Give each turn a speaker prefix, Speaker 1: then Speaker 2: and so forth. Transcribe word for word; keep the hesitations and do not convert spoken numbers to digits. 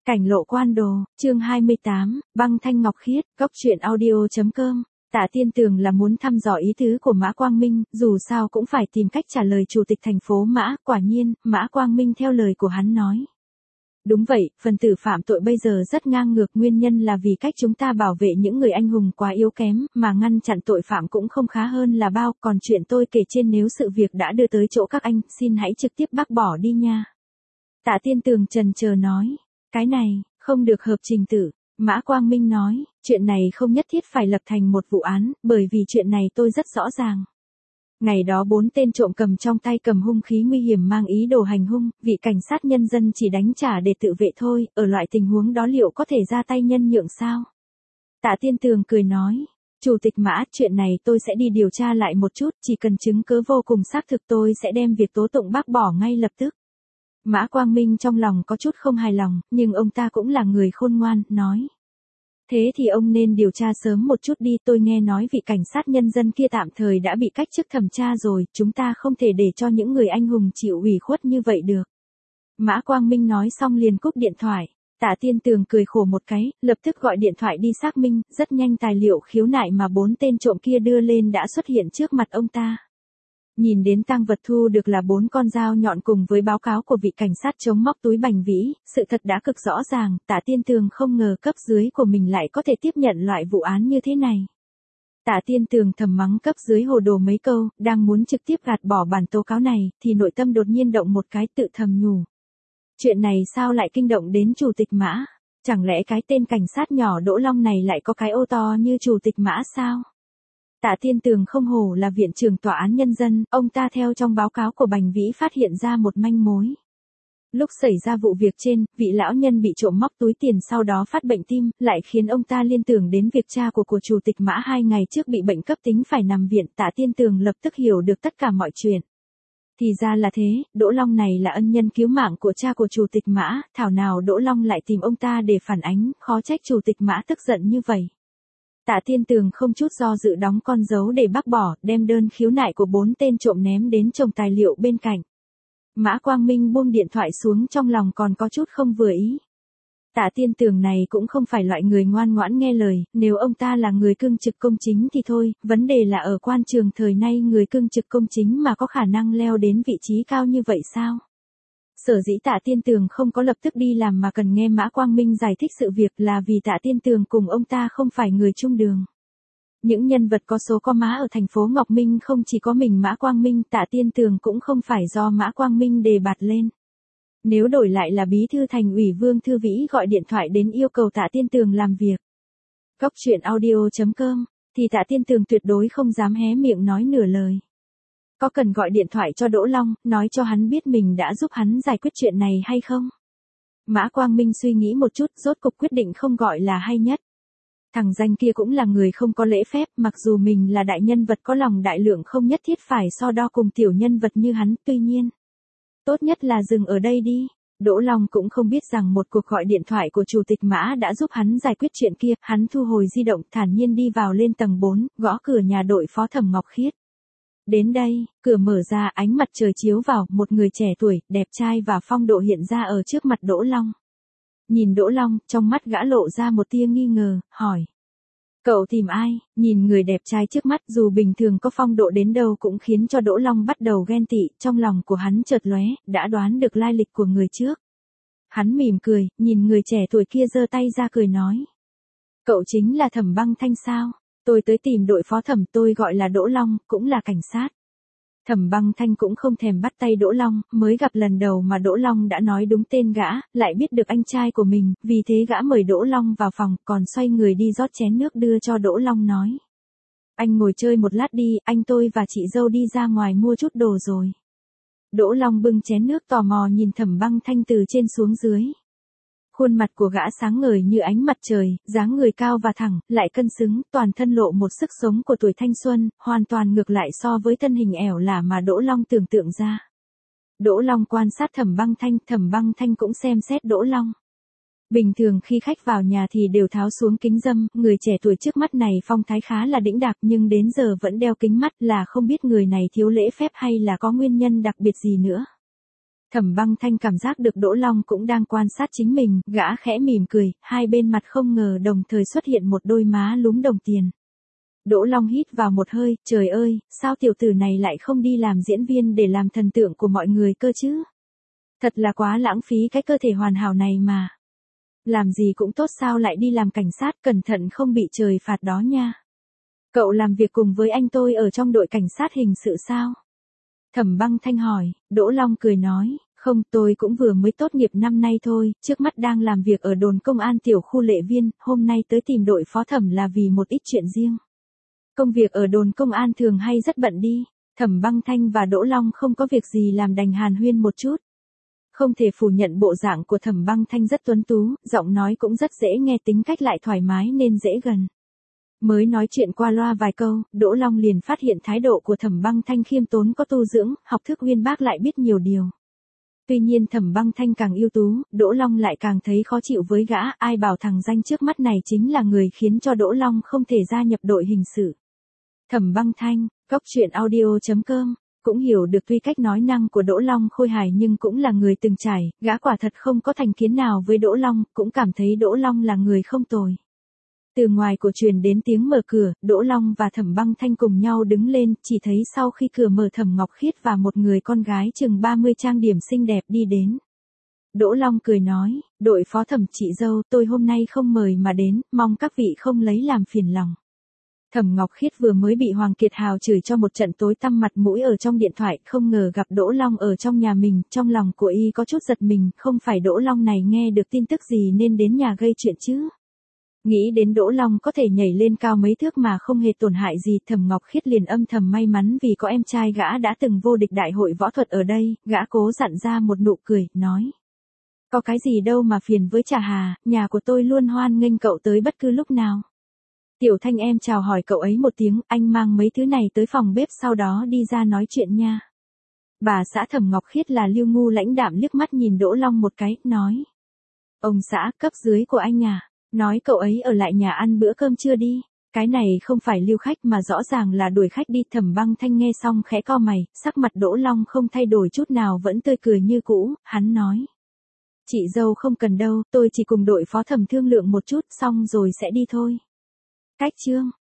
Speaker 1: Cảnh lộ quan đồ, chương hai mươi tám, băng thanh ngọc khiết, góc truyện audio.com. Tạ Tiên Tường là muốn thăm dò ý tứ của Mã Quang Minh, dù sao cũng phải tìm cách trả lời chủ tịch thành phố Mã, quả nhiên, Mã Quang Minh theo lời của hắn nói. Đúng vậy, phần tử phạm tội bây giờ rất ngang ngược, nguyên nhân là vì cách chúng ta bảo vệ những người anh hùng quá yếu kém, mà ngăn chặn tội phạm cũng không khá hơn là bao, còn chuyện tôi kể trên nếu sự việc đã đưa tới chỗ các anh, xin hãy trực tiếp bác bỏ đi nha. Tạ Tiên Tường trần chờ nói. Cái này, không được hợp trình tự. Mã Quang Minh nói, chuyện này không nhất thiết phải lập thành một vụ án, bởi vì chuyện này tôi rất rõ ràng. Ngày đó bốn tên trộm cầm trong tay cầm hung khí nguy hiểm mang ý đồ hành hung, vị cảnh sát nhân dân chỉ đánh trả để tự vệ thôi, ở loại tình huống đó liệu có thể ra tay nhân nhượng sao? Tạ Tiên Tường cười nói, Chủ tịch Mã, chuyện này tôi sẽ đi điều tra lại một chút, chỉ cần chứng cứ vô cùng xác thực tôi sẽ đem việc tố tụng bác bỏ ngay lập tức. Mã Quang Minh trong lòng có chút không hài lòng, nhưng ông ta cũng là người khôn ngoan, nói. Thế thì ông nên điều tra sớm một chút đi, tôi nghe nói vị cảnh sát nhân dân kia tạm thời đã bị cách chức thẩm tra rồi, chúng ta không thể để cho những người anh hùng chịu ủy khuất như vậy được. Mã Quang Minh nói xong liền cúp điện thoại. Tạ Tiên Tường cười khổ một cái, lập tức gọi điện thoại đi xác minh, rất nhanh tài liệu khiếu nại mà bốn tên trộm kia đưa lên đã xuất hiện trước mặt ông ta. Nhìn đến tang vật thu được là bốn con dao nhọn cùng với báo cáo của vị cảnh sát chống móc túi Bành Vĩ, sự thật đã cực rõ ràng, Tạ Tiên Tường không ngờ cấp dưới của mình lại có thể tiếp nhận loại vụ án như thế này. Tạ Tiên Tường thầm mắng cấp dưới hồ đồ mấy câu, đang muốn trực tiếp gạt bỏ bản tố cáo này, thì nội tâm đột nhiên động một cái tự thầm nhủ. Chuyện này sao lại kinh động đến Chủ tịch Mã? Chẳng lẽ cái tên cảnh sát nhỏ Đỗ Long này lại có cái ô to như Chủ tịch Mã sao? Tạ Tiên Tường không hổ là viện trưởng tòa án nhân dân, ông ta theo trong báo cáo của Bành Vĩ phát hiện ra một manh mối. Lúc xảy ra vụ việc trên, vị lão nhân bị trộm móc túi tiền sau đó phát bệnh tim, lại khiến ông ta liên tưởng đến việc cha của của Chủ tịch Mã hai ngày trước bị bệnh cấp tính phải nằm viện. Tạ Tiên Tường lập tức hiểu được tất cả mọi chuyện. Thì ra là thế, Đỗ Long này là ân nhân cứu mạng của cha của Chủ tịch Mã, thảo nào Đỗ Long lại tìm ông ta để phản ánh, khó trách Chủ tịch Mã tức giận như vậy. Tạ Tiên Tường không chút do dự đóng con dấu để bác bỏ, đem đơn khiếu nại của bốn tên trộm ném đến chồng tài liệu bên cạnh. Mã Quang Minh buông điện thoại xuống, trong lòng còn có chút không vừa ý. Tạ Tiên Tường này cũng không phải loại người ngoan ngoãn nghe lời, nếu ông ta là người cương trực công chính thì thôi, vấn đề là ở quan trường thời nay người cương trực công chính mà có khả năng leo đến vị trí cao như vậy sao? Sở dĩ Tạ Tiên Tường không có lập tức đi làm mà cần nghe Mã Quang Minh giải thích sự việc là vì Tạ Tiên Tường cùng ông ta không phải người chung đường. Những nhân vật có số có má ở thành phố Ngọc Minh không chỉ có mình Mã Quang Minh, Tạ Tiên Tường cũng không phải do Mã Quang Minh đề bạt lên. Nếu đổi lại là bí thư thành ủy Vương Thư Vĩ gọi điện thoại đến yêu cầu Tạ Tiên Tường làm việc. Góc truyện audio.com, thì Tạ Tiên Tường tuyệt đối không dám hé miệng nói nửa lời. Có cần gọi điện thoại cho Đỗ Long, nói cho hắn biết mình đã giúp hắn giải quyết chuyện này hay không? Mã Quang Minh suy nghĩ một chút, rốt cục quyết định không gọi là hay nhất. Thằng danh kia cũng là người không có lễ phép, mặc dù mình là đại nhân vật có lòng đại lượng không nhất thiết phải so đo cùng tiểu nhân vật như hắn, tuy nhiên. Tốt nhất là dừng ở đây đi. Đỗ Long cũng không biết rằng một cuộc gọi điện thoại của Chủ tịch Mã đã giúp hắn giải quyết chuyện kia, hắn thu hồi di động, thản nhiên đi vào lên tầng bốn, gõ cửa nhà đội phó Thẩm Ngọc Khiết. Đến đây, cửa mở ra, ánh mặt trời chiếu vào, một người trẻ tuổi, đẹp trai và phong độ hiện ra ở trước mặt Đỗ Long. Nhìn Đỗ Long, trong mắt gã lộ ra một tia nghi ngờ, hỏi. Cậu tìm ai? Nhìn người đẹp trai trước mắt dù bình thường có phong độ đến đâu cũng khiến cho Đỗ Long bắt đầu ghen tị, trong lòng của hắn chợt lóe, đã đoán được lai lịch của người trước. Hắn mỉm cười, nhìn người trẻ tuổi kia giơ tay ra cười nói. Cậu chính là Thẩm Băng Thanh sao? Tôi tới tìm đội phó Thẩm, tôi gọi là Đỗ Long, cũng là cảnh sát. Thẩm Băng Thanh cũng không thèm bắt tay Đỗ Long, mới gặp lần đầu mà Đỗ Long đã nói đúng tên gã, lại biết được anh trai của mình, vì thế gã mời Đỗ Long vào phòng, còn xoay người đi rót chén nước đưa cho Đỗ Long nói. Anh ngồi chơi một lát đi, anh tôi và chị dâu đi ra ngoài mua chút đồ rồi. Đỗ Long bưng chén nước tò mò nhìn Thẩm Băng Thanh từ trên xuống dưới. Khuôn mặt của gã sáng ngời như ánh mặt trời, dáng người cao và thẳng, lại cân xứng, toàn thân lộ một sức sống của tuổi thanh xuân, hoàn toàn ngược lại so với thân hình ẻo lả mà Đỗ Long tưởng tượng ra. Đỗ Long quan sát Thẩm Băng Thanh, Thẩm Băng Thanh cũng xem xét Đỗ Long. Bình thường khi khách vào nhà thì đều tháo xuống kính râm, người trẻ tuổi trước mắt này phong thái khá là đĩnh đạc nhưng đến giờ vẫn đeo kính mắt, là không biết người này thiếu lễ phép hay là có nguyên nhân đặc biệt gì nữa. Thẩm Băng Thanh cảm giác được Đỗ Long cũng đang quan sát chính mình, gã khẽ mỉm cười, hai bên mặt không ngờ đồng thời xuất hiện một đôi má lúm đồng tiền. Đỗ Long hít vào một hơi, trời ơi, sao tiểu tử này lại không đi làm diễn viên để làm thần tượng của mọi người cơ chứ? Thật là quá lãng phí cái cơ thể hoàn hảo này mà. Làm gì cũng tốt sao lại đi làm cảnh sát, cẩn thận không bị trời phạt đó nha. Cậu làm việc cùng với anh tôi ở trong đội cảnh sát hình sự sao? Thẩm Băng Thanh hỏi, Đỗ Long cười nói, không, tôi cũng vừa mới tốt nghiệp năm nay thôi, trước mắt đang làm việc ở đồn công an tiểu khu Lệ Viên, hôm nay tới tìm đội phó thẩm là vì một ít chuyện riêng. Công việc ở đồn công an thường hay rất bận đi. Thẩm Băng Thanh và Đỗ Long không có việc gì làm đành hàn huyên một chút. Không thể phủ nhận bộ dạng của Thẩm Băng Thanh rất tuấn tú, giọng nói cũng rất dễ nghe, tính cách lại thoải mái nên dễ gần. Mới nói chuyện qua loa vài câu, Đỗ Long liền phát hiện thái độ của Thẩm Băng Thanh khiêm tốn có tu dưỡng, học thức uyên bác lại biết nhiều điều. Tuy nhiên Thẩm Băng Thanh càng ưu tú, Đỗ Long lại càng thấy khó chịu với gã, ai bảo thằng danh trước mắt này chính là người khiến cho Đỗ Long không thể gia nhập đội hình sự. Thẩm Băng Thanh, góc truyện audio chấm com, cũng hiểu được tuy cách nói năng của Đỗ Long khôi hài nhưng cũng là người từng trải, gã quả thật không có thành kiến nào với Đỗ Long, cũng cảm thấy Đỗ Long là người không tồi. Từ ngoài cổ truyền đến tiếng mở cửa, Đỗ Long và Thẩm Băng Thanh cùng nhau đứng lên, chỉ thấy sau khi cửa mở Thẩm Ngọc Khiết và một người con gái chừng ba mươi trang điểm xinh đẹp đi đến. Đỗ Long cười nói, đội phó thẩm chị dâu, tôi hôm nay không mời mà đến, mong các vị không lấy làm phiền lòng. Thẩm Ngọc Khiết vừa mới bị Hoàng Kiệt Hào chửi cho một trận tối tăm mặt mũi ở trong điện thoại, không ngờ gặp Đỗ Long ở trong nhà mình, trong lòng của y có chút giật mình, không phải Đỗ Long này nghe được tin tức gì nên đến nhà gây chuyện chứ. Nghĩ đến Đỗ Long có thể nhảy lên cao mấy thước mà không hề tổn hại gì, Thẩm Ngọc Khiết liền âm thầm may mắn vì có em trai gã đã từng vô địch đại hội võ thuật ở đây, gã cố dặn ra một nụ cười, nói. Có cái gì đâu mà phiền với Trà Hà, nhà của tôi luôn hoan nghênh cậu tới bất cứ lúc nào. Tiểu Thanh em chào hỏi cậu ấy một tiếng, anh mang mấy thứ này tới phòng bếp sau đó đi ra nói chuyện nha. Bà xã Thẩm Ngọc Khiết là Lưu Ngu lãnh đạm liếc mắt nhìn Đỗ Long một cái, nói. Ông xã, cấp dưới của anh à, nói cậu ấy ở lại nhà ăn bữa cơm trưa đi. Cái này không phải lưu khách mà rõ ràng là đuổi khách đi. Thẩm Băng Thanh nghe xong khẽ co mày, sắc mặt Đỗ Long không thay đổi chút nào vẫn tươi cười như cũ, hắn nói. Chị dâu không cần đâu, tôi chỉ cùng đội phó thẩm thương lượng một chút xong rồi sẽ đi thôi. Cách chương